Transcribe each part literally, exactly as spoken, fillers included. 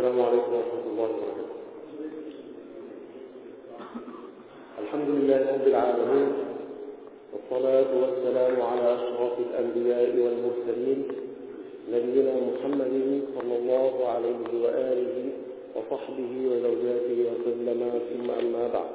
السلام عليكم ورحمة الله وبركاته. الحمد لله رب العالمين، والصلاة والسلام على أشرف الأنبياء والمرسلين نبينا محمد صلى الله عليه وآله وصحبه وزوجاته وسلم، ثم أما بعد،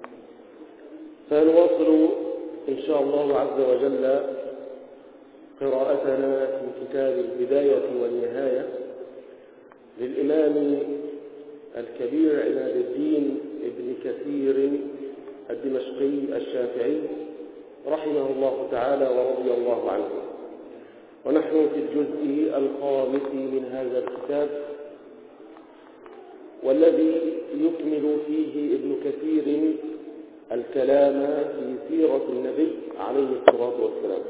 فنواصل إن شاء الله عز وجل قراءتنا في كتاب البداية والنهاية للإمام الكبير عماد الدين ابن كثير الدمشقي الشافعي رحمه الله تعالى ورضي الله عنه. ونحن في الجزء الخامس من هذا الكتاب، والذي يكمل فيه ابن كثير الكلام في سيرة النبي عليه الصلاة والسلام.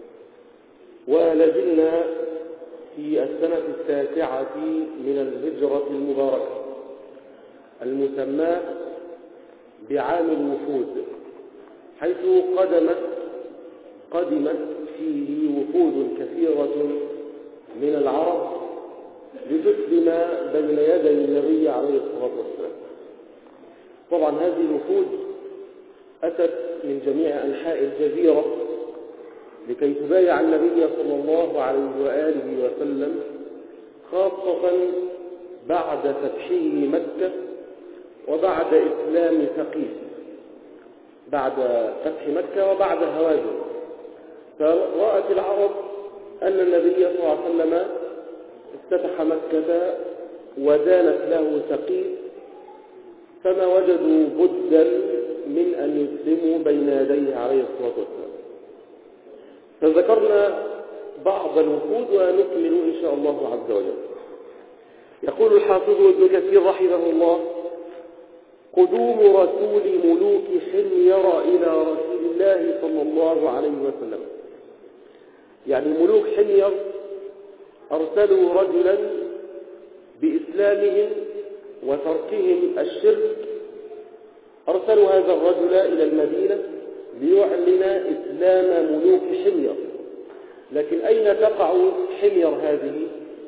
ولازلنا في السنة التاسعة من الهجرة المباركة المسماة بعام الوفود، حيث قدمت قدمت فيه وفود كثيرة من العرب لتسلم بين يدي النبي عليه الصلاة والسلام. طبعا هذه الوفود أتت من جميع أنحاء الجزيرة لكي تبايع النبي صلى الله عليه وآله وسلم، خاصة بعد فتحه مكة وبعد إسلام ثقيف، بعد فتح مكة وبعد هوازن. فرأت العرب أن النبي صلى الله عليه وسلم افتتح مكة ودانت له ثقيف، فما وجدوا بدا من أن يسلموا بين يديه عليه الصلاة والسلام. فذكرنا بعض الوفود ونكمل إن شاء الله عز وجل. يقول الحافظ ابن كثير رحمه الله: قدوم رسول ملوك حمير إلى رسول الله صلى الله عليه وسلم. يعني ملوك حمير أرسلوا رجلا بإسلامهم وتركهم الشرك، أرسلوا هذا الرجل إلى المدينة ليعلن إسلام ملوك حمير. لكن أين تقع حمير هذه؟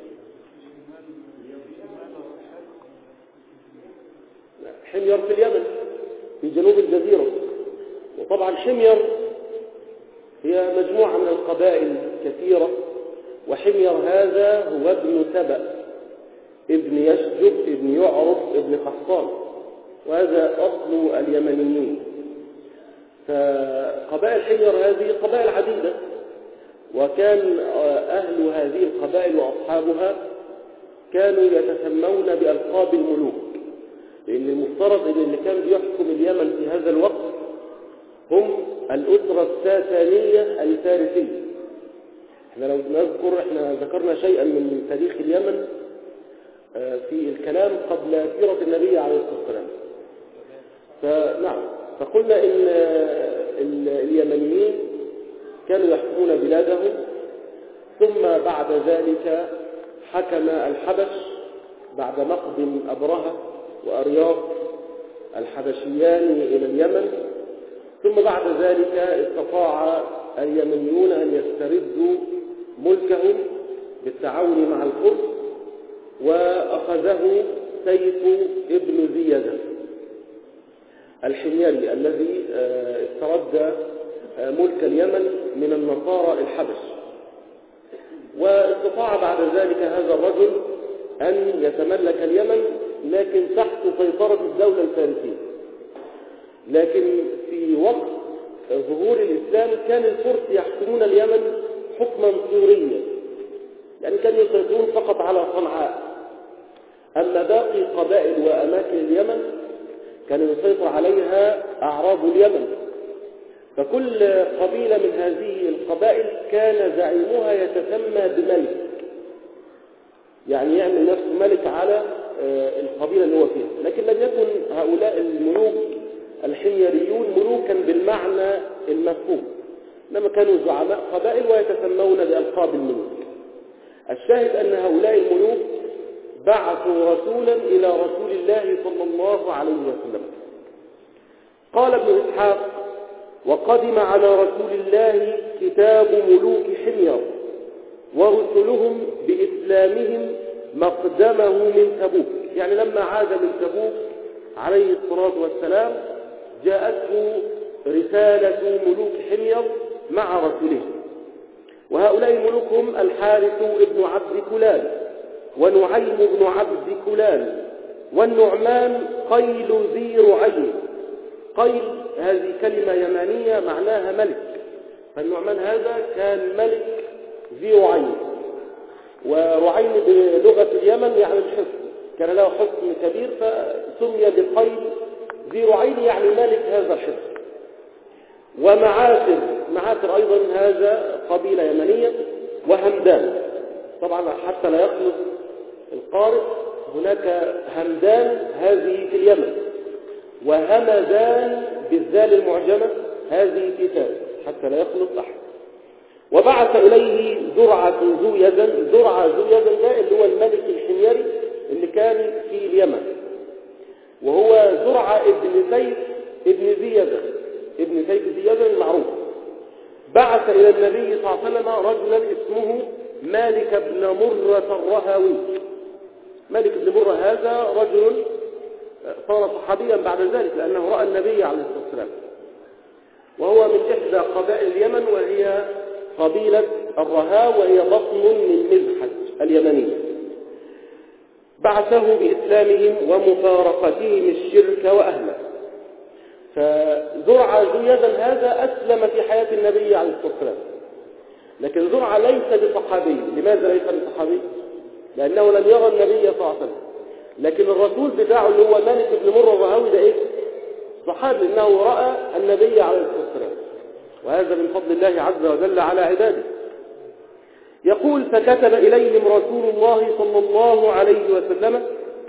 حمير في اليمن في جنوب الجزيرة. وطبعا حمير هي مجموعة من القبائل كثيرة، وحمير هذا هو ابن سبأ ابن يشجب ابن يعرب ابن قحطان، وهذا أصل اليمنيين. فقبائل حمير هذه قبائل عديدة، وكان أهل هذه القبائل وأصحابها كانوا يتسمون بألقاب الملوك، لأن المفترض أن اللي كان بيحكم اليمن في هذا الوقت هم الأسرة الساسانية الفارسية. احنا لو نذكر احنا ذكرنا شيئا من تاريخ اليمن في الكلام قبل سيرة النبي عليه الصلاة والسلام. فنعم، فقلنا إن اليمنيين كانوا يحكمون بلادهم، ثم بعد ذلك حكم الحبش بعد مقدم أبرهة وأرياض الحبشيان إلى اليمن. ثم بعد ذلك استطاع اليمنيون أن يستردوا ملكهم بالتعاون مع الفرس، وأخذه سيف ابن زيادة الحميري الذي استرد ملك اليمن من النصارى الحبش. واستطاع بعد ذلك هذا الرجل أن يتملك اليمن، لكن تحت سيطرة الدولة الفارسية. لكن في وقت ظهور الإسلام كان الفرس يحكمون اليمن حكما سوريا، يعني كانوا يسيطرون فقط على صنعاء. أما باقي قبائل وأماكن اليمن كان يسيطر عليها أعراب اليمن. فكل قبيلة من هذه القبائل كان زعيمها يتسمى بملك، يعني يعمل نفسه ملك على القبيلة اللي هو فيها. لكن لم يكن هؤلاء الملوك الحميريون ملوكا بالمعنى المفهوم، إنما كانوا زعماء قبائل ويتسمون بألقاب الملوك. الشاهد أن هؤلاء الملوك بعثوا رسولا إلى رسول الله صلى الله عليه وسلم. قال ابن إسحاق: وقدم على رسول الله كتاب ملوك حمير ورسلهم بإسلامهم مقدمه من تبوك. يعني لما عاد من تبوك عليه الصلاة والسلام جاءته رسالة ملوك حمير مع رسوله، وهؤلاء ملوكهم الحارث ابن عبد كلال ونعيم بن عبد كلال والنعمان قيل ذي رعين. قيل هذه كلمة يمانية معناها ملك، فالنعمان هذا كان ملك ذي رعين، ورعين بلغة اليمن يعني الحصن، كان له حصن كبير فسمي بقيل ذي رعين يعني ملك هذا الحصن. ومعاثر، معاثر أيضا هذا قبيلة يمنية. وهمدان، طبعا حتى لا يخلص القارئ هناك همدان هذه في اليمن، وهمدان بالذال المعجمة هذه في فارس، حتى لا يخلص أحد. وبعث إليه زرعة ذو يزن. زرعة ذو يزن ده اللي هو الملك الحميري اللي كان في اليمن، وهو زرعة ابن سيف ابن ذي يزن، ابن سيف ذي يزن المعروف. بعث إلى النبي صلى الله عليه وسلم رجلا اسمه مالك بن مرة الرهاوي. مالك بن مرة هذا رجل صار صحابيا بعد ذلك لأنه رأى النبي عليه الصلاة والسلام، وهو من إحدى قبائل اليمن وهي قبيلة الرهاء، وهي بطن من مزحج اليمني. بعثه بإسلامهم ومفارقتهم الشرك وأهله. فزرعة ذو يزن هذا أسلم في حياة النبي عليه الصلاة والسلام، لكن زرعة ليس بصحابي. لماذا ليس بصحابي؟ لأنه لم يرى النبي صلى الله عليه وسلم، لكن الرسول بتاعه اللي هو مالك بن مرة الرهاوي ده إيه؟ صحابي، لأنه رأى النبي عليه الصلاة والسلام، وهذا من فضل الله عز وجل على عباده. يقول: فكتب إليهم رسول الله صلى الله عليه وسلم: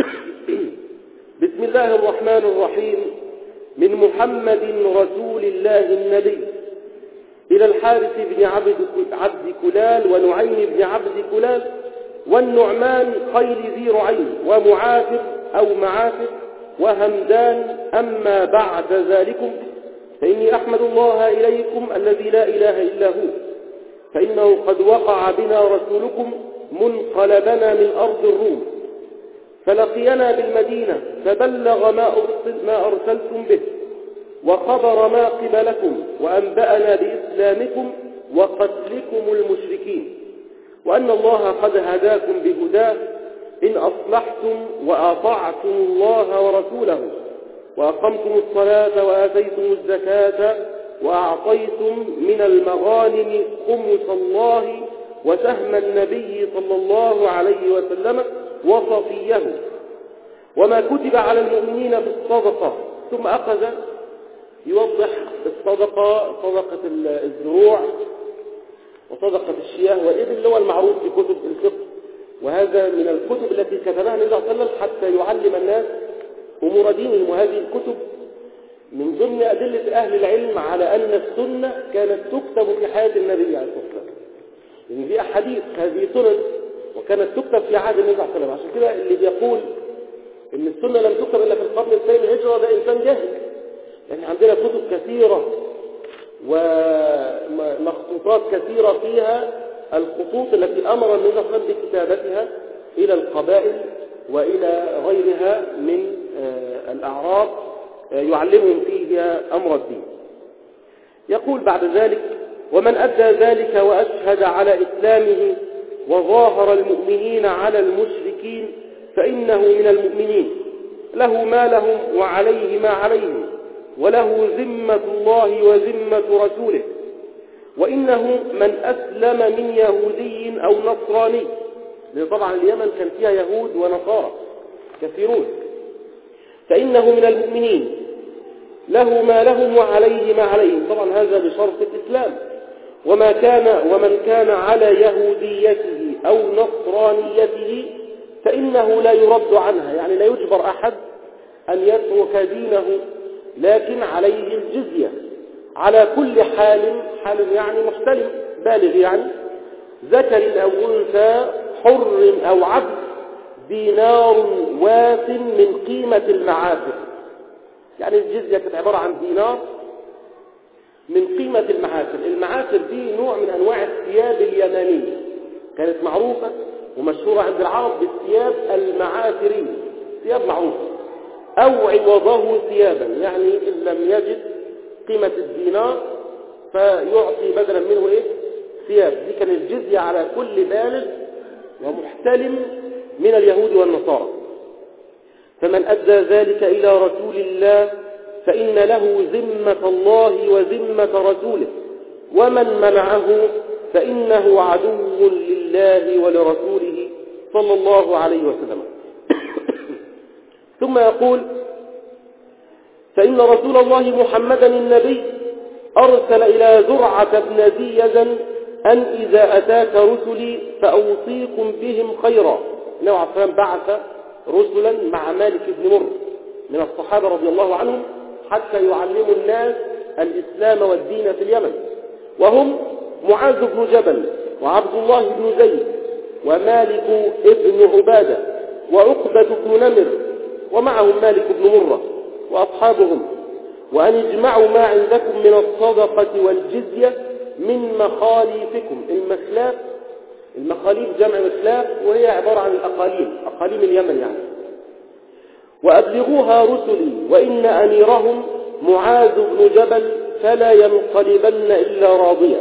بسم الله الرحمن الرحيم، من محمد رسول الله النبي إلى الحارث بن عبد عبد كلال ونعيم بن عبد كلال والنعمان قيل ذي رعين ومعافر أو معافر وهمدان. أما بعد ذلكم فإني أحمد الله إليكم الذي لا إله إلا هو، فإنه قد وقع بنا رسولكم منقلبنا من أرض الروم، فلقينا بالمدينة فبلغ ما, أرسل ما أرسلتم به وخبر ما قبلكم وأنبأنا بإسلامكم وقتلكم المشركين، وأن الله قد هداكم بهداه إن أصلحتم وأطعتم الله ورسوله وأقمتم الصلاة وآتيتم الزكاة وأعطيتم من المغانم خمس الله وسهم النبي صلى الله عليه وسلم وصفيه وما كتب على المؤمنين في الصدقة. ثم أخذ يوضح الصدقة، صدقة الزروع وصدقة الشياه والإبل اللي هو المعروف في كتب الفقه، وهذا من الكتب التي كتبها النبي صلى الله عليه وسلم حتى يعلم الناس أمور دينهم. وهذه الكتب من ضمن أدلة أهل العلم على أن السنة كانت تكتب في حياة النبي عليه الصلاة والسلام، لأن دي أحاديث، هذه سنن وكانت تكتب في عهد النبي صلى الله عليه وسلم. عشان كده اللي بيقول إن السنة لم تكتب إلا في القرن الثاني من الهجرة ده إنسان جاهل، لأن يعني عندنا كتب كثيرة ومخطوطات كثيرة فيها الخطوط التي أمر النبي صلى الله عليه وسلم بكتابتها إلى القبائل وإلى غيرها من الأعراب يعلمهم فيها أمر الدين. يقول بعد ذلك: ومن أدى ذلك وأشهد على إسلامه وظاهر المؤمنين على المشركين فإنه من المؤمنين، له ما لهم وعليه ما عليهم، وله ذمة الله وذمة رسوله، وإنه من أسلم من يهودي أو نصراني، لأن طبعا اليمن كان فيها يهود ونصارى كثيرون، فإنه من المؤمنين، له ما لهم وعليه ما عليهم. طبعا هذا بشرط الإسلام. وما كان ومن كان على يهوديته أو نصرانيته فإنه لا يرد عنها، يعني لا يجبر أحد أن يترك دينه، لكن عليه الجزية على كل حال، حال يعني محتلم بالغ، يعني ذكر أو أنثى، حر أو عبد، دينار واف من قيمة المعافر. يعني الجزية كانت عبارة عن دينار من قيمة المعافر. المعافر دي نوع من أنواع الثياب اليمنية، كانت معروفة ومشهورة عند العرب بالثياب المعافرية. ثياب معروفة، أو عوضه ثيابا، يعني إن لم يجد قيمة الدينار فيعطي بدلا منه إيه؟ ثياب. دي كان الجزية على كل بالغ ومحتلم من اليهود والنصارى. فمن أدى ذلك إلى رسول الله فإن له ذمة الله وذمة رسوله، ومن منعه فإنه عدو لله ولرسوله صلى الله عليه وسلم. ثم يقول: فإن رسول الله محمدا النبي أرسل إلى زرعة بن ذي يزن أن إذا أتاك رسلي فأوصيكم بهم خيرا. النبي عليه الصلاة والسلام بعث رسلا مع مالك بن مر من الصحابة رضي الله عنهم حتى يعلموا الناس الإسلام والدين في اليمن، وهم معاذ بن جبل وعبد الله بن زيد ومالك ابن عبادة وعقبة بن نمر، ومعهم مالك بن مرة وأصحابهم، وأن اجمعوا ما عندكم من الصدقة والجزية من مخاليفكم. المخلاف، المخاليف جمع مخلاف، وهي عبارة عن الأقاليم، أقاليم اليمن يعني. وأبلغوها رسلي، وإن أميرهم معاذ بن جبل فلا ينقلبن إلا راضيا.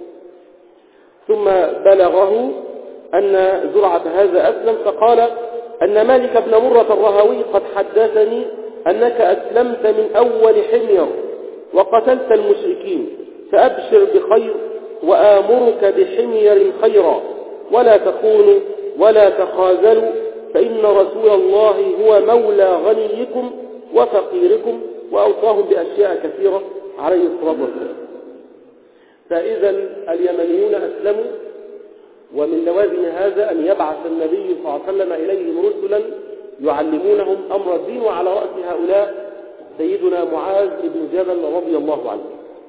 ثم بلغه أن زرعة هذا أسلم، فقال أن مالك بن مرة الرهوي قد حدثني أنك أسلمت من أول حمير وقتلت المشركين، فأبشر بخير وآمرك بحمير خيرا، ولا تخونوا ولا تخاذلوا، فإن رسول الله هو مولى غنيكم وفقيركم، وأوصاهم بأشياء كثيرة عليه الصلاة والسلام. فإذا اليمنيون أسلموا، ومن لوازم هذا أن يبعث النبي صلى الله عليه وسلم إليهم رسلا يعلمونهم أمر الدين، وعلى رأس هؤلاء سيدنا معاذ بن جبل رضي الله عنه.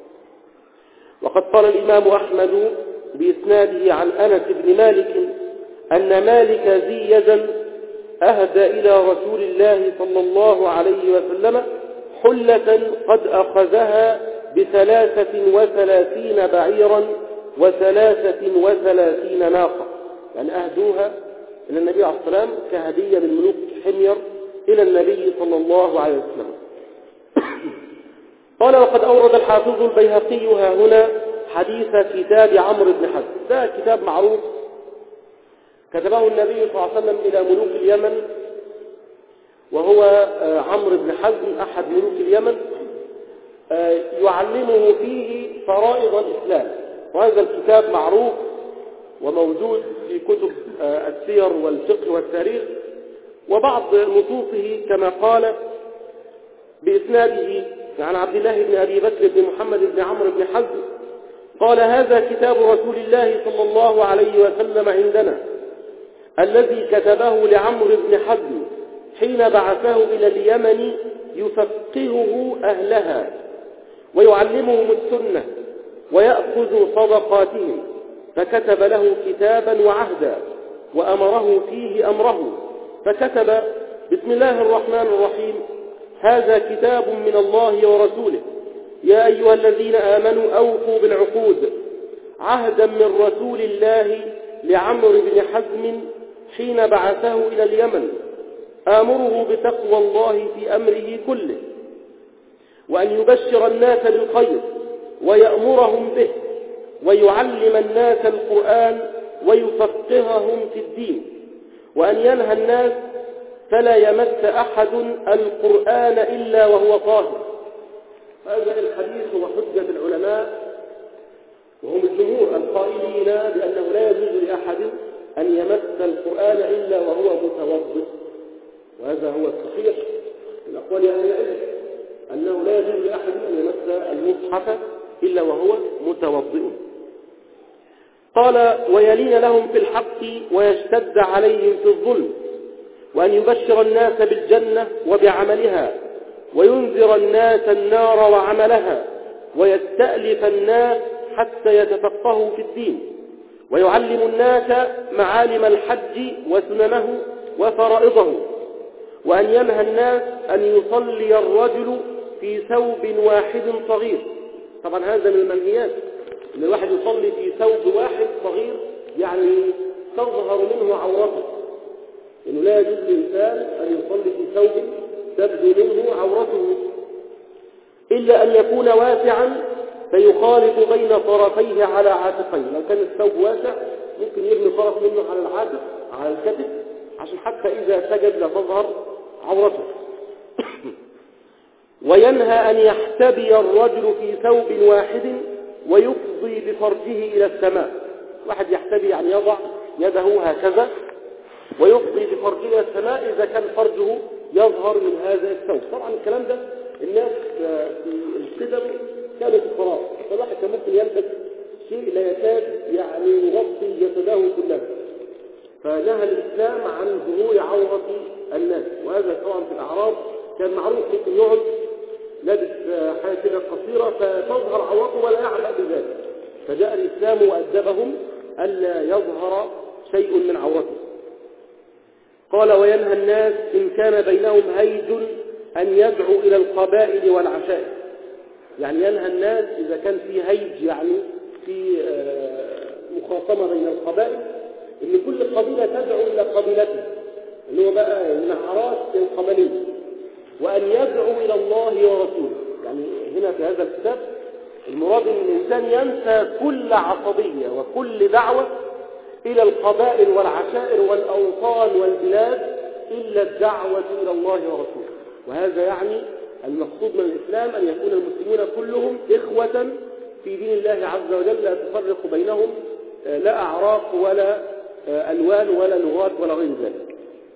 وقد قال الإمام أحمد بإسناده عن أنس بن مالك أن مالك ذي يزن أهدى إلى رسول الله صلى الله عليه وسلم حلة قد أخذها بثلاثة وثلاثين بعيرا وثلاثة وثلاثين ناقة، يعني أهدوها إلى النبي عليه الصلاة والسلام كهدية من ملوك حمير إلى النبي صلى الله عليه وسلم. قال: وقد أورد الحافظ البيهقي ها هنا حديث كتاب عمرو بن حزم. ده كتاب معروف كتبه النبي صلى الله عليه وسلم إلى ملوك اليمن، وهو عمرو بن حزم أحد ملوك اليمن، يعلمه فيه فرائض الإسلام. وهذا الكتاب معروف وموجود في كتب السير والفقه والتاريخ، وبعض نصوصه كما قال بإسناده عن عبد الله بن أبي بكر بن محمد بن عمرو بن حزم قال: هذا كتاب رسول الله صلى الله عليه وسلم عندنا، الذي كتبه لعمرو بن حزم حين بعثه إلى اليمن يفقهه أهلها ويعلمهم السنة ويأخذ صدقاتهم، فكتب له كتابا وعهدا وأمره فيه أمره، فكتب: بسم الله الرحمن الرحيم، هذا كتاب من الله ورسوله، يا أيها الذين آمنوا أوفوا بالعقود، عهدا من رسول الله لعمرو بن حزم حين بعثه إلى اليمن، آمره بتقوى الله في أمره كله، وأن يبشر الناس بالخير ويأمرهم به، ويعلم الناس القرآن ويفقههم في الدين، وأن ينهى الناس فلا يمس أحد القرآن إلا وهو طاهر. هذا الحديث هو حجة العلماء وهم الجمهور القائلين بأنه لا يجوز لأحد أن يمس القرآن إلا وهو متوضئ، وهذا هو الصحيح من أقوال أهل العلم، أنه لا يجوز لأحد أن يمس المصحف إلا وهو متوضئ. قال: ويلين لهم في الحق ويشتد عليهم في الظلم، وأن يبشر الناس بالجنة وبعملها، وينذر الناس النار وعملها، ويستألف الناس حتى يتفقهوا في الدين، ويعلم الناس معالم الحج وسننه وفرائضه، وأن ينهى الناس أن يصلي الرجل في ثوب واحد صغير. طبعا هذا من المنهيات، أن الواحد يصلي في ثوب واحد صغير، يعني تظهر منه عورته، إنه لا يجوز للإنسان أن يصلي في ثوب تبدو منه عورته إلا أن يكون واسعا فيخالف بين طرفيه على عاتقيه. لو كان الثوب واسع ممكن يبني طرف منه على العاتق على الكتف عشان حتى إذا سجد لا تظهر عورته. وينهى أن يحتبي الرجل في ثوب واحد ويفضي بفرجه إلى السماء. واحد يحتبي يعني يضع يده هكذا ويفضي بفرجه إلى السماء إذا كان فرجه يظهر من هذا الثوب. طبعا الكلام ده الناس في القدم كانوا في الفراغ، فالواحد كان ممكن يلبس شيء لا يكاد يعني يغطي جسده كله، فنهى الإسلام عن ظهور عورة الناس. وهذا طبعا في الأعراب كان معروف، ممكن يقعد لابس حاجة كده قصيرة فتظهر عورته ولا يعلم بذلك، فجاء الإسلام وأدبهم ألا يظهر شيء من عورته. قال وينهى الناس إن كان بينهم هيج أن يدعوا إلى القبائل والعشائر. يعني ينهى الناس إذا كان في هيج، يعني في مخاصمة بين القبائل، إن كل قبيلة تدعو إلى قبيلته اللي هو بقى النعرات القبلية، وأن يدعو إلى الله ورسوله. يعني هنا في هذا الكتاب المراد أن الإنسان ينسى كل عصبية وكل دعوة إلى القبائل والعشائر والأوطان والبلاد إلا الدعوة إلى الله ورسوله. وهذا يعني المقصود من الإسلام أن يكون المسلمون كلهم إخوة في دين الله عز وجل، لا تفرق بينهم لا أعراق ولا ألوان ولا لغات ولا غير ذلك.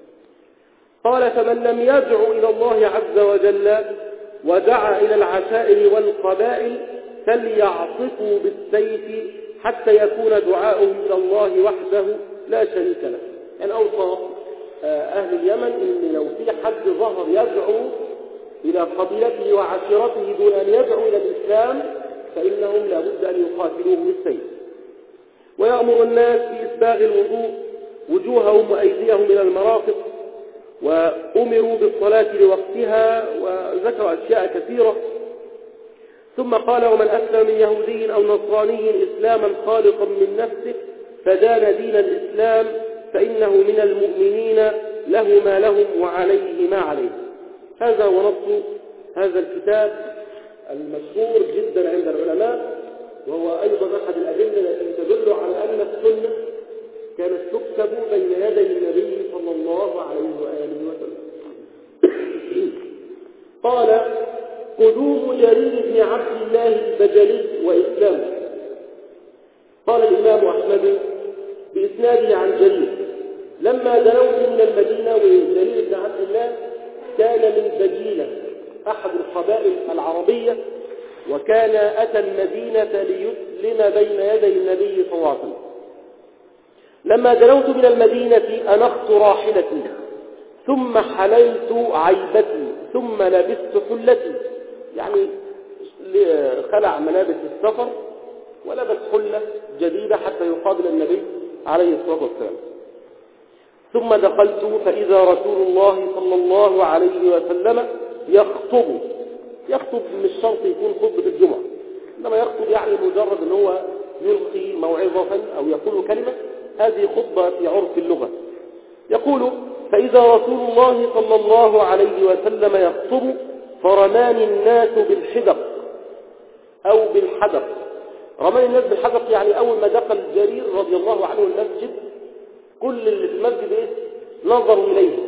قال فمن لم يدعو إلى الله عز وجل ودعا إلى العشائر والقبائل فليعصفوا بالسيف حتى يكون دعاؤهم إلى الله وحده لا شريك له. يعني أوصى أهل اليمن إن لو في حد ظهر يدعو إلى قبيلته وعشيرته دون أن يدعو إلى الإسلام فإنهم لا بد أن يقاتلوه بالسيف. ويأمر الناس بإسباغ الوضوء وجوههم وأيديهم إلى المرافق، وأمروا بالصلاة لوقتها، وذكر أشياء كثيرة. ثم قال ومن أسلم من يهودي أو نصراني إسلاما خالقا من نفسه فدان دين الإسلام فإنه من المؤمنين له ما لهم وعليه ما عليه. هذا هو نص هذا الكتاب المشهور جدا عند العلماء، وهو أيضا أحد الأدلة التي تدل على أن السنة كانت تكتب بين يدي النبي صلى الله عليه وآله وسلم. قال قدوم جرير بن عبد الله البجلي وإسلامه. قال الإمام أحمد بإسناده عن جرير لما دنوت من المدينة، وجرير بن عبد الله كان من بجيلة أحد القبائل العربية، وكان أتى المدينة ليسلم بين يدي النبي صلى الله عليه وسلم. لما دنوت من المدينة أنخت راحلتي ثم حللت عيبتي ثم لبست حلتي، يعني خلع ملابس السفر ولبس حلة جديدة حتى يقابل النبي عليه الصلاة والسلام. ثم دخلت فإذا رسول الله صلى الله عليه وسلم يخطب. يخطب مش شرط يكون خطبة الجمعة، إنما يخطب يعني مجرد أن هو يلقي موعظة أو يقول كلمة، هذه خطبة في عرف اللغة. يقول فإذا رسول الله صلى الله عليه وسلم يخطب فرماني الناس بالحدق أو بالحدق. رماني الناس بالحدق يعني أول ما دخل جرير رضي الله عنه المسجد كل اللي في المسجد إيه؟ نظروا إليه.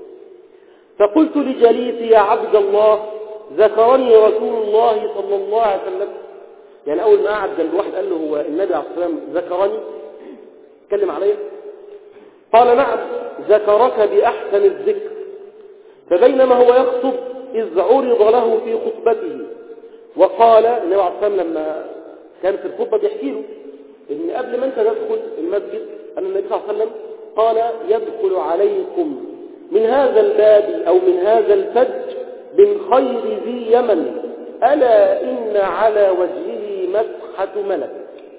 فقلت لجليسي يا عبد الله ذكرني رسول الله صلى الله عليه وسلم. يعني أول ما قعد جنب واحد قال له هو النبي عليه الصلاة والسلام ذكرني، اتكلم عليه؟ قال نعم ذكرك بأحسن الذكر. فبينما هو يخطب إذ عرض له في خطبته وقال النبي عليه الصلاة والسلام لما كان في الخطبة بيحكي له إن قبل ما أنت تدخل المسجد أن النبي صلى الله عليه وسلم قال يدخل عليكم من هذا الباب أو من هذا الفج من خير ذي يمن ألا إن على وجهه مسحة ملك.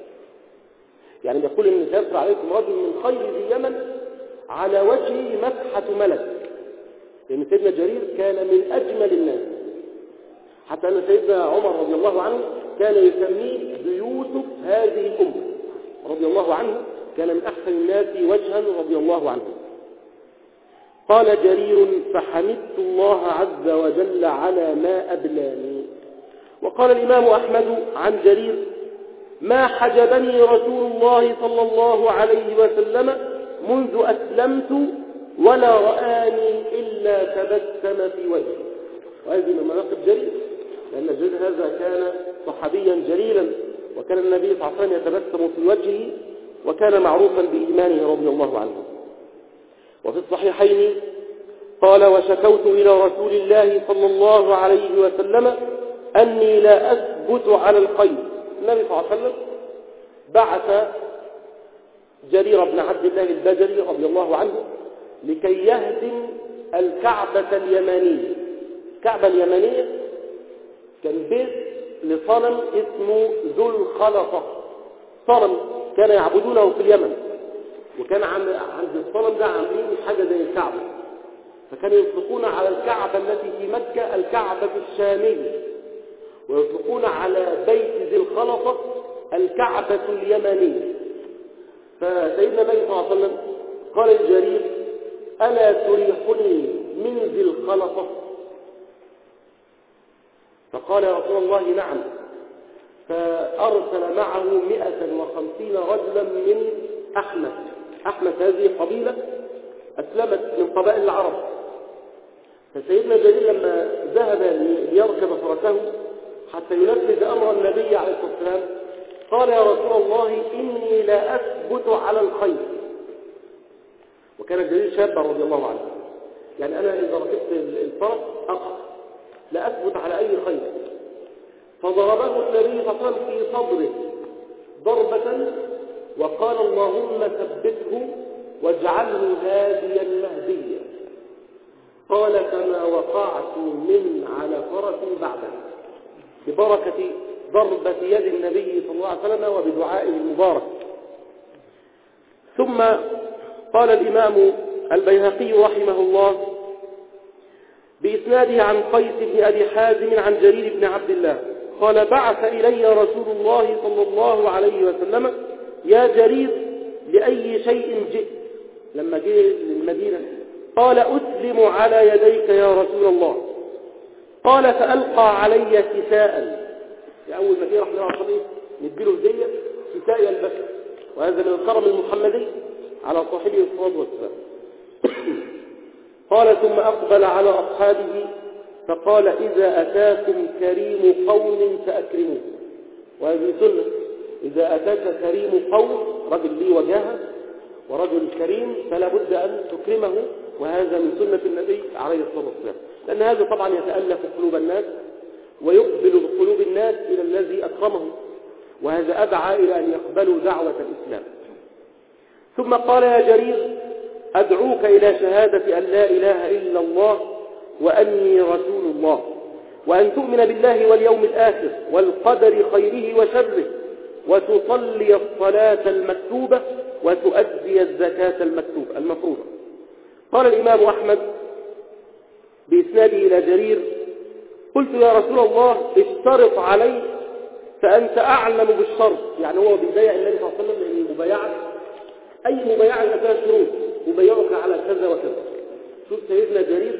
يعني بيقول إن سيدخل عليكم رجل من خير ذي يمن على وجهه مسحة ملك، لأن سيدنا جرير كان من أجمل الناس، حتى أن سيدنا عمر رضي الله عنه كان يسميه بيوسف هذه الأمة رضي الله عنه، كان من أحسن الناس وجها رضي الله عنه. قال جرير: فحمدت الله عز وجل على ما أبلاني. وقال الإمام أحمد عن جرير: ما حجبني رسول الله صلى الله عليه وسلم منذ أسلمت ولا رآني إلا تبسم في وجهي. وهذه من مناقب جرير، لأن جرير هذا كان صحابيا جليلا، وكان النبي صلى الله عليه وسلم يتبسم في وجهه، وكان معروفا بإيمانه رضي الله عنه. وفي الصحيحين قال: وشكوت إلى رسول الله صلى الله عليه وسلم أني لا أثبت على الخير. النبي صلى الله عليه وسلم بعث جرير بن عبد الله البجلي رضي الله عنه لكي يهدم الكعبة اليمانية. الكعبة اليمانية كان بيت لصنم اسمه ذو الخلطة، صنم كان يعبدونه في اليمن، وكان عند الصنم ده عاملين حاجة زي الكعبة، فكانوا يطلقون على الكعبة التي في مكة الكعبة الشامية، ويطلقون على بيت ذي الخلطة الكعبة اليمانية. فسيدنا النبي صلى الله عليه وسلم قال لجرير: ألا تريحني من ذي الخلطة؟ فقال: يا رسول الله نعم. فأرسل معه مئة وخمسين رجلا من أحمس. أحمس هذه قبيلة أسلمت من قبائل العرب. فسيدنا جرير لما ذهب ليركب فرسه حتى ينفذ أمر النبي عليه الصلاة والسلام قال: يا رسول الله إني لا أثبت على الخير. وكان جرير شابا رضي الله عنه، يعني أنا إذا ركبت الفرس أقع، لا أثبت على أي خير. فضربه النبي صلى الله عليه وسلم في صدره ضربة وقال: اللهم ثبته واجعله هاديا مهديا. قال: فما وقعت من على فرس بعده، ببركة ضربة يد النبي صلى الله عليه وسلم وبدعائه المبارك. ثم قال الإمام البيهقي رحمه الله بإسناده عن قيس بن أبي حازم عن جرير بن عبد الله قال: بعث إلي رسول الله صلى الله عليه وسلم: يا جرير لأي شيء جئت؟ لما جئ للمدينة قال: أسلم على يديك يا رسول الله. قال: فألقى علي كساء. في أول ما جه راح نعرف نديله هدية كساء يلبسه، وهذا من الكرم المحمدي على صاحبه الصلاة والسلام. قال: ثم أقبل على أصحابه فقال: إذا أتاكم كريم قوم فأكرموه. وهذه سنة، إذا أتاك كريم قوم، رجل لي وجاهه ورجل كريم، فلا بد أن تكرمه، وهذا من سنة النبي عليه الصلاة والسلام، لأن هذا طبعا يتألف قلوب الناس ويقبل بقلوب الناس إلى الذي أكرمهم، وهذا أدعى إلى أن يقبلوا دعوة الإسلام. ثم قال: يا جرير أدعوك إلى شهادة أن لا إله إلا الله وأني رسول الله، وأن تؤمن بالله واليوم الآخر والقدر خيره وشره، وتصلي الصلاة المكتوبة وتؤدي الزكاة المكتوبة المفروضة. قال الإمام أحمد بإسناده إلى جرير: قلت يا رسول الله اشترط علي فأنت أعلم بالشرط. يعني هو بيبايع النبي صلى الله عليه وسلم، لأن المبايعة أي مبايعة لها شروط، أبايعك على كذا وكذا. شوف سيدنا جرير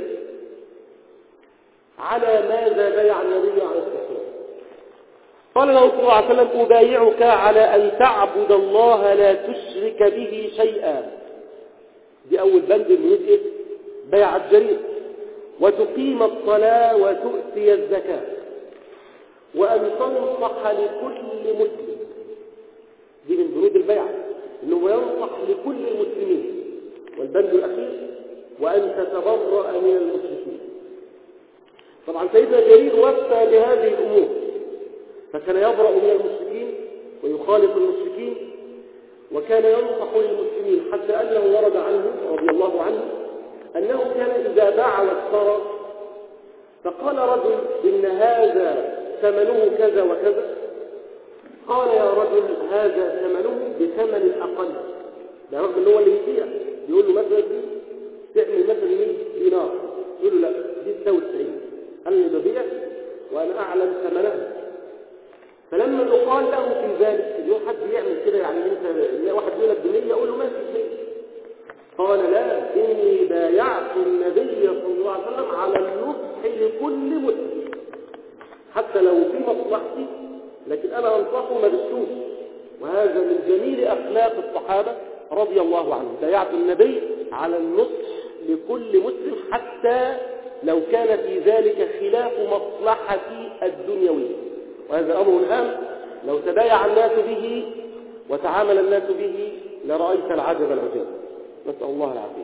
على ماذا بايع النبي عليه الصلاة والسلام. قال له صلى الله عليه وسلم: أبايعك على أن تعبد الله لا تشرك به شيئا. دي أول بند من إيه؟ بيع الجرير. وتقيم الصلاة وتؤتي الزكاة، وأن تنصح لكل مسلم. دي من بنود البيع، إنه ينصح لكل المسلمين. والبند الأخير: وأن تتبرأ من المشركين. طبعا سيدنا جرير وفى لهذه الأمور، فكان يبرأ من المشركين ويخالف المشركين، وكان ينصح للمسلمين، حتى أنه ورد عنه رضي الله عنه أنه كان إذا باع واشترى فقال رجل: إن هذا ثمنه كذا وكذا، قال: يا رجل هذا ثمنه بثمن أقل. ده رجل اللي هو اللي يبيع، يقول له مثلا دي تعمل مثلا مية دينار، يقول له لا دي تساوي تسعين، أنا اللي ببيع وأنا أعلم ثمنها. فلما يقال له في ذلك، اليوم حد يعمل كده، يعني انت واحد يقول لك بمية، يقول له ماشي بمية. قال لا، إني بايعت النبي صلى الله عليه وسلم على النصح لكل مسلم حتى لو في مصلحتي، لكن أنا أنصحه ما بالسوء. وهذا من جميل أخلاق الصحابة رضي الله عنهم. بايعت النبي على النصح لكل مسلم حتى لو كان في ذلك خلاف مصلحتي الدنيوية. وهذا أمر هام، لو تبايع الناس به وتعامل الناس به لرأيت العجب العجاب، نسأل الله العافية.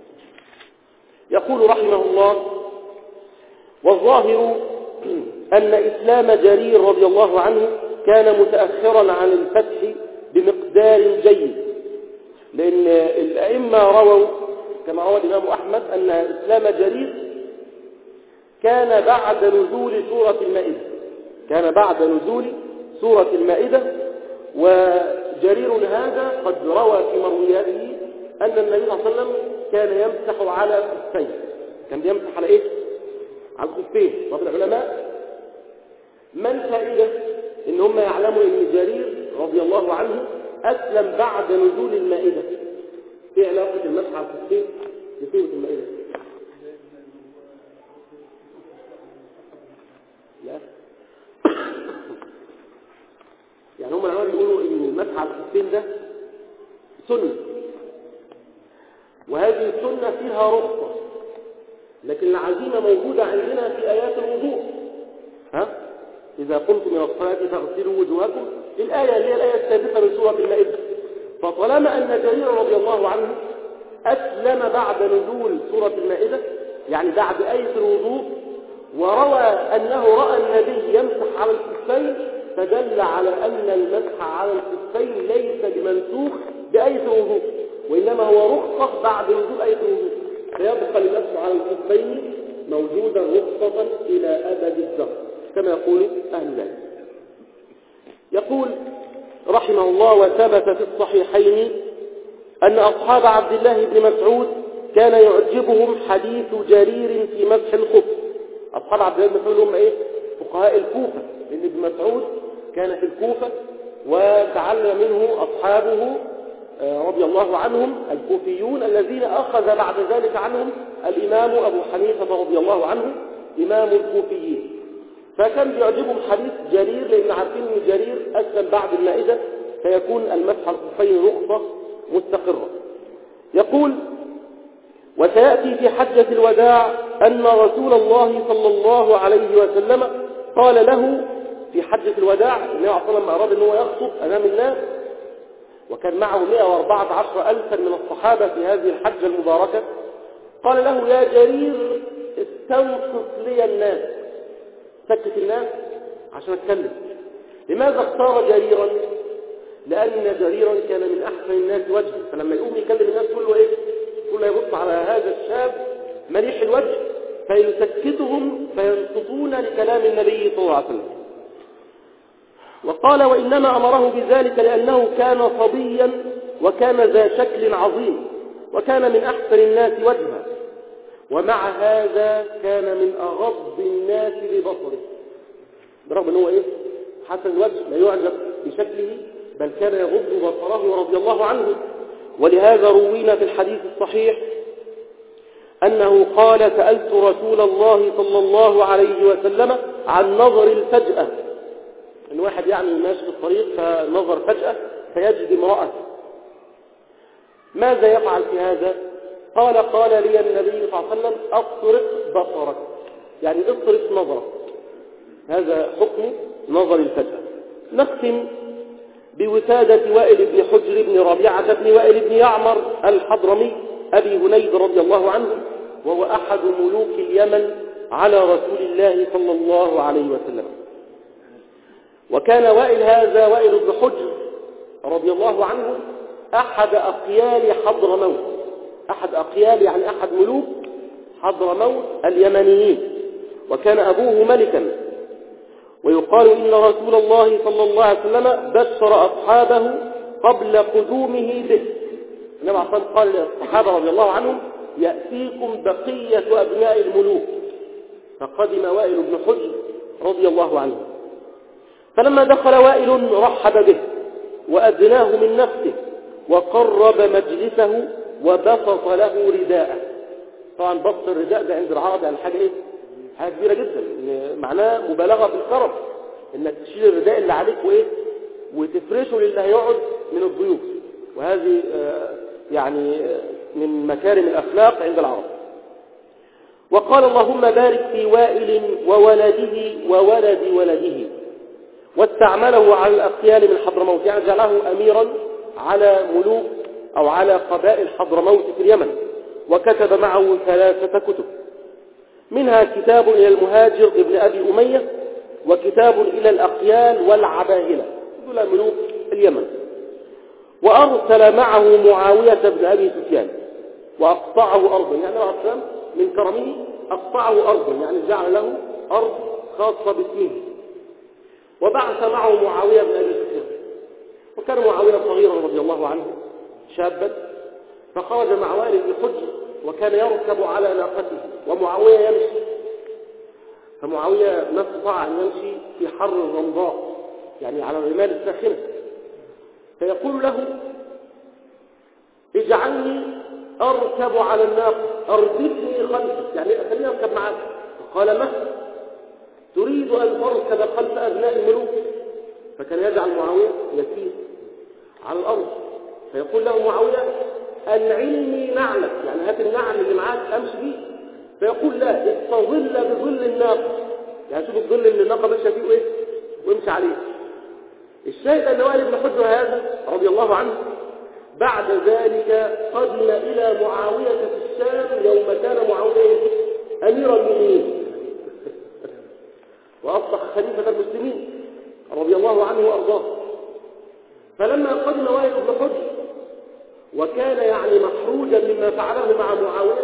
يقول رحمه الله: والظاهر أن إسلام جرير رضي الله عنه كان متأخرا عن الفتح بمقدار جيد، لأن الأئمة رووا كما روى الإمام أحمد أن إسلام جرير كان بعد نزول سورة المائدة، كان بعد نزول سورة المائدة. وجرير هذا قد روى في مروياته أن النبي صلى الله عليه وسلم كان يمسح على الخفين. كان بيمسح على إيه؟ على الخفين. طب العلماء ما الفائدة إن هم يعلموا أن جرير رضي الله عنه أسلم بعد نزول المائدة؟ إيه علاقة المسح على الخفين بسورة المائدة؟ لا يعني هم العلماء بيقولوا ان المسح على الخفين ده سنة، وهذه السنة فيها رخصة، لكن العزيمة موجودة عندنا في آيات الوضوء. ها؟ إذا قمتم من الصلاة فاغسلوا وجوهكم، الآية اللي هي الآية السادسة من سورة المائدة. فطالما أن جرير رضي الله عنه أسلم بعد نزول سورة المائدة، يعني بعد آية الوضوء، وروى أنه رأى النبي يمسح على الخفين، فدل على أن المسح على الخفين ليس بمنسوخ بآية الوضوء، وإنما هو رخصة بعد نزول آية الوضوء، فيبقى المسح على الخفين موجودا رخصة إلى أبد الدهر كما يقول أهل العلم. يقول رحمه الله: وثبت في الصحيحين أن أصحاب عبد الله بن مسعود كان يعجبهم حديث جرير في مسح الخف. أصحاب عبد الله بن مسعود هم إيه؟ فقهاء الكوفة، لأن ابن مسعود كان في الكوفة وتعلم منه أصحابه رضي الله عنهم الكوفيون الذين أخذ بعد ذلك عنهم الإمام أبو حنيفة رضي الله عنه إمام الكوفيين. فكان بيعجبهم حديث جرير، لأن عارفين أن جرير أسلم بعد المائدة، فيكون المسح على الخفين رخصة مستقرة. يقول: وسيأتي في حجة الوداع أن رسول الله صلى الله عليه وسلم قال له في حجة الوداع، النبي عليه الصلاة والسلام أراد أنه يخطب أمام الناس، وكان معه مئة وأربعة عشر ألفا من الصحابة في هذه الحجة المباركة. قال له: يا جرير استنصت لي الناس، سكت الناس عشان أتكلم. لماذا اختار جريرا؟ لأن جريرا كان من أحسن الناس وجها، فلما يقوم يكلم الناس كله إيه؟ كله يبص على هذا الشاب مليح الوجه فيسكتهم فينصتون لكلام النبي صلى الله عليه وسلم. وقال: وإنما أمره بذلك لأنه كان صبيا وكان ذا شكل عظيم وكان من أحسن الناس وجها، ومع هذا كان من أغض الناس ببصره، برغم أنه إيه؟ حسن الوجه لا يعجب بشكله، بل كان يغض بصره رضي الله عنه. ولهذا روينا في الحديث الصحيح أنه قال: سألت رسول الله صلى الله عليه وسلم عن نظر الفجأة، إن واحد يعني ماشي في الطريق فنظر فجأة فيجد امرأة، ماذا يفعل في هذا؟ قال: قال لي النبي صلى الله عليه وسلم: أطرق بصرك، يعني اطرق نظرك. هذا حكم نظر الفجأة. نختم بوسادة وائل بن حجر بن ربيعة بن وائل بن يعمر الحضرمي أبي هنيد رضي الله عنه، وهو أحد ملوك اليمن على رسول الله صلى الله عليه وسلم. وكان وائل هذا وائل بن حجر رضي الله عنه أحد أقيال حضرموت، أحد أقيال يعني أحد ملوك حضرموت اليمنيين، وكان أبوه ملكا. ويقال إن رسول الله صلى الله عليه وسلم بشر أصحابه قبل قدومه به. النبي عليه الصلاة والسلام قال للصحابة رضي الله عنهم: يأتيكم بقية أبناء الملوك. فقدم وائل بن حجر رضي الله عنه، فلما دخل وائل رحب به وأدناه من نفسه وقرب مجلسه وبسط له رداءه. طبعا بسط الرداء ده عند العرب يعني حاجة ايه؟ حاجة كبيرة جدا، معناه مبالغة في الكرم، انك تشيل الرداء اللي عليك وايه وتفرشه للي هيقعد من الضيوف، وهذه يعني من مكارم الأخلاق عند العرب. وقال اللهم بارك في وائل وولده وولد ولده، واستعمله على الأقيال من حضرموت، يعني جعله أميرا على ملوك أو على قبائل حضرموت في اليمن، وكتب معه ثلاثة كتب، منها كتاب إلى المهاجر ابن أبي أمية، وكتاب إلى الأقيال والعباهلة دول ملوك اليمن. وأرسل معه معاوية بن أبي سفيان وأقطعه أرضا، يعني العصام من كرمه أقطعه أرضا، يعني جعل له أرض خاصة باسمه. وبعث معه معاوية بن أبي سفيان، وكان معاوية صغيرا رضي الله عنه شابا، فخرج مع والد بن حجر وكان يركب على ناقته ومعاوية يمشي، فمعاوية ما استطاع أن يمشي في حر الرمضاء يعني على الرمال الساخنة، فيقول له اجعلني أركب على الناقة، أردفني خلفك، يعني أخليني أركب معك. فقال مهلا تريد أن تركب خلف أبناء الملوك؟ فكان يجعل معاوية يسير على الأرض، فيقول له معاوية أنعلني نعلك، يعني هات النعل اللي معاك أمشي بيه. فيقول لا استظل بظل الناقة، يعني شوف الظل اللي الناقة ماشية فيه وإيه وامشي عليه. الشاهد أن والد بن حجر هذا رضي الله عنه بعد ذلك قدم إلى معاوية في الشام يوم كان معاوية أمير المؤمنين وأصبح خليفة المسلمين رضي الله عنه وأرضاه. فلما قدم والد بن حجر وكان يعني محروجا مما فعله مع معاوية،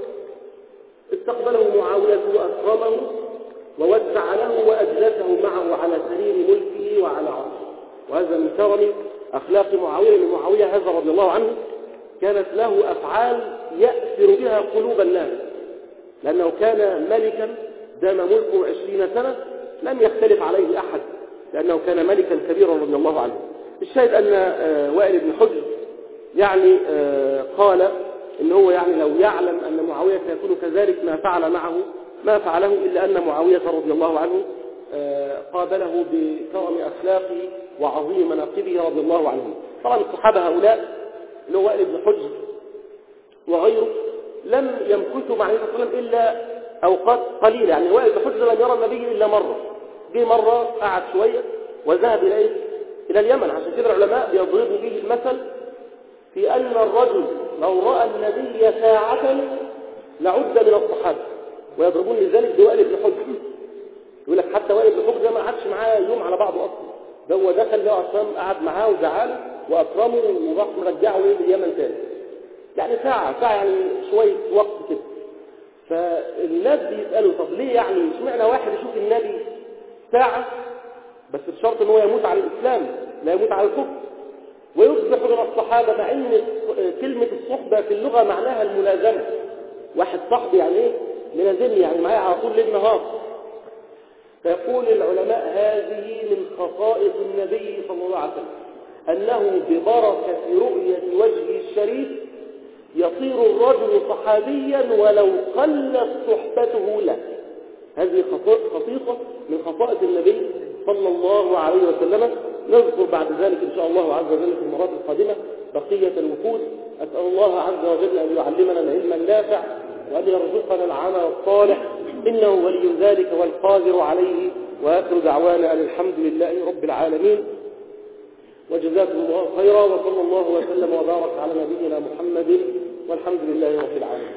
استقبله معاوية وأكرمه ووسع له وأجلسه معه على سرير ملكه وعلى عرشه. وهذا من كرم أخلاق معاوية، لأن معاوية هذا رضي الله عنه كانت له أفعال يأثر بها قلوب الناس، لأنه كان ملكا دام ملكه عشرين سنة لم يختلف عليه أحد، لأنه كان ملكا كبيرا رضي الله عنه. الشاهد أن وائل بن حجر يعني قال إن هو يعني لو يعلم أن معاوية سيكون كذلك ما فعل معه ما فعله، إلا أن معاوية رضي الله عنه قابله بكرم أخلاقه وعظيم مناقبه رضي الله عنه. طبعا الصحابة هؤلاء اللي هو وائل بن حجر وغيره لم يمكثوا مع النبي صلى الله عليه وسلم إلا أوقات قليلة، يعني وائل بن حجر لم يرى النبي إلا مرة، جه مرة قعد شوية وذهب إلى إلى اليمن. عشان كده العلماء بيضربوا به المثل في أن الرجل لو رأى النبي ساعة لعد من الصحابة، ويضربون لذلك بوائل بن حجر. يقول لك حتى وائل بن حجر ما قعدش معاه يوم على بعضه أصلا، ده هو دخل له أصلا قعد معاه وزعله وأكرمه وراح مرجعه لليمن تاني، يعني ساعة ساعة يعني شوية وقت كده. فالناس بيسألوا طب ليه يعني اشمعنى واحد يشوف النبي ساعة بس بشرط ان هو يموت على الإسلام لا يموت على الكفر، ويصبح من الصحابة، مع ان كلمة الصحبة في اللغة معناها الملازمة، واحد صاحبي يعني ايه ملازمني يعني معايا على طول ليل نهار. فيقول العلماء هذه من خصائص النبي صلى الله عليه وسلم أنه ببركة رؤية وجهه الشريف يصير الرجل صحابيا ولو قلت صحبته له. هذه خصيصة من خصائص النبي صلى الله عليه وسلم. نذكر بعد ذلك إن شاء الله عز وجل في المرات القادمة بقية الوفود. أسأل الله عز وجل أن يعلمنا العلم النافع وأن يرزقنا العمل الصالح، إنه ولي ذلك والقادر عليه. وآخر دعوانا أن الحمد لله رب العالمين، وجزاكم الله خيرا، وصلى الله وسلم وبارك على نبينا محمد، والحمد لله رب العالمين.